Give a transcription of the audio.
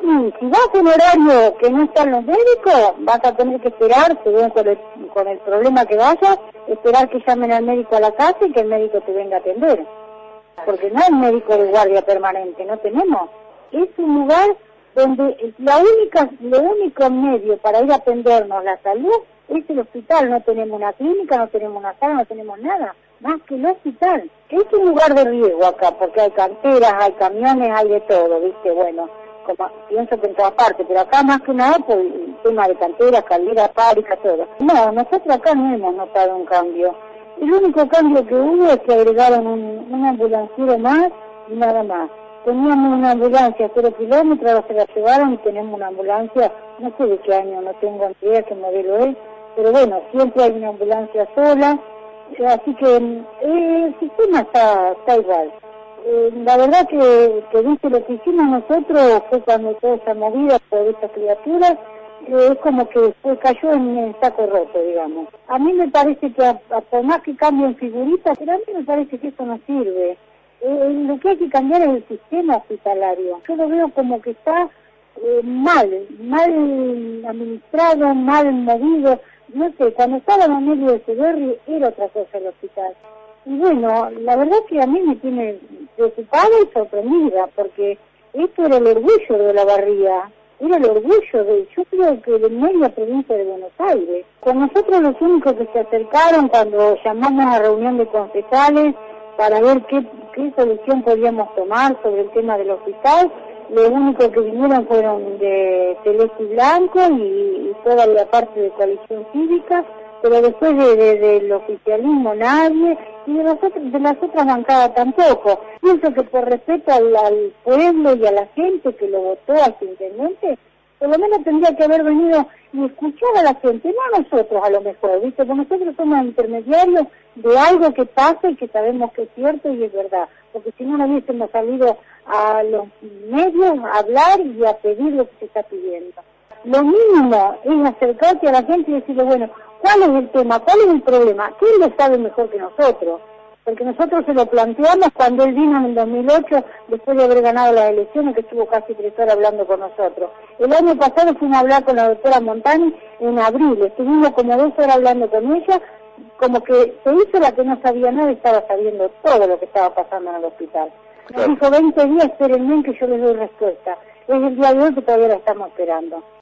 Y si vas en horario que no están los médicos, vas a tener que esperar, según con el problema que vayas, esperar que llamen al médico a la casa y que el médico te venga a atender. Porque no hay médico de guardia permanente, no tenemos. Es un lugar donde lo único medio para ir a atendernos la salud es el hospital. No tenemos una clínica, no tenemos una sala, no tenemos nada más que el hospital. Es un lugar de riesgo acá, porque hay canteras, hay camiones, hay de todo, ¿viste? Bueno, como pienso que en todas partes, pero acá más que nada por el tema de canteras, calderas, fábricas, todo. No, nosotros acá no hemos notado un cambio. El único cambio que hubo es que agregaron un ambulanciero más y nada más. Teníamos una ambulancia a 0 kilómetros, ahora se la llevaron y tenemos una ambulancia, no sé de qué año, no tengo idea qué modelo es, pero bueno, siempre hay una ambulancia sola, así que el sistema está igual. La verdad que viste lo que hicimos nosotros fue cuando toda esa movida por estas criaturas, es como que después cayó en saco roto, digamos. A mí me parece que por más que cambien figuritas, pero a mí me parece que eso no sirve. Lo que hay que cambiar es el sistema hospitalario. Yo lo veo como que está mal administrado, mal movido. No sé, cuando estaba en medio de Echeverri era otra cosa el hospital. Y bueno, la verdad que a mí me tiene preocupada y sorprendida, porque esto era el orgullo de la Barría, era el orgullo yo creo que de media provincia de Buenos Aires. Con nosotros los únicos que se acercaron cuando llamamos a reunión de concejales para ver qué solución podíamos tomar sobre el tema del hospital, lo único que vinieron fueron de Celeste y Blanco y toda la parte de coalición cívica, pero después del oficialismo nadie, y de las otras bancadas tampoco. Pienso que por respeto al pueblo y a la gente que lo votó a su intendente, por lo menos tendría que haber venido y escuchar a la gente, no a nosotros a lo mejor, ¿viste? Porque nosotros somos intermediarios de algo que pasa y que sabemos que es cierto y es verdad, porque si no hubiésemos salido a los medios a hablar y a pedir lo que se está pidiendo. Lo mínimo es acercarse a la gente y decirle, bueno, ¿cuál es el tema? ¿Cuál es el problema? ¿Quién lo sabe mejor que nosotros? Porque nosotros se lo planteamos cuando él vino en el 2008, después de haber ganado las elecciones, que estuvo casi 3 horas hablando con nosotros. El año pasado fuimos a hablar con la doctora Montani en abril, estuvimos como 2 horas hablando con ella, como que se hizo la que no sabía nada y estaba sabiendo todo lo que estaba pasando en el hospital. Nos dijo 20 días, espérenme que yo les doy respuesta. Es el día de hoy que todavía la estamos esperando.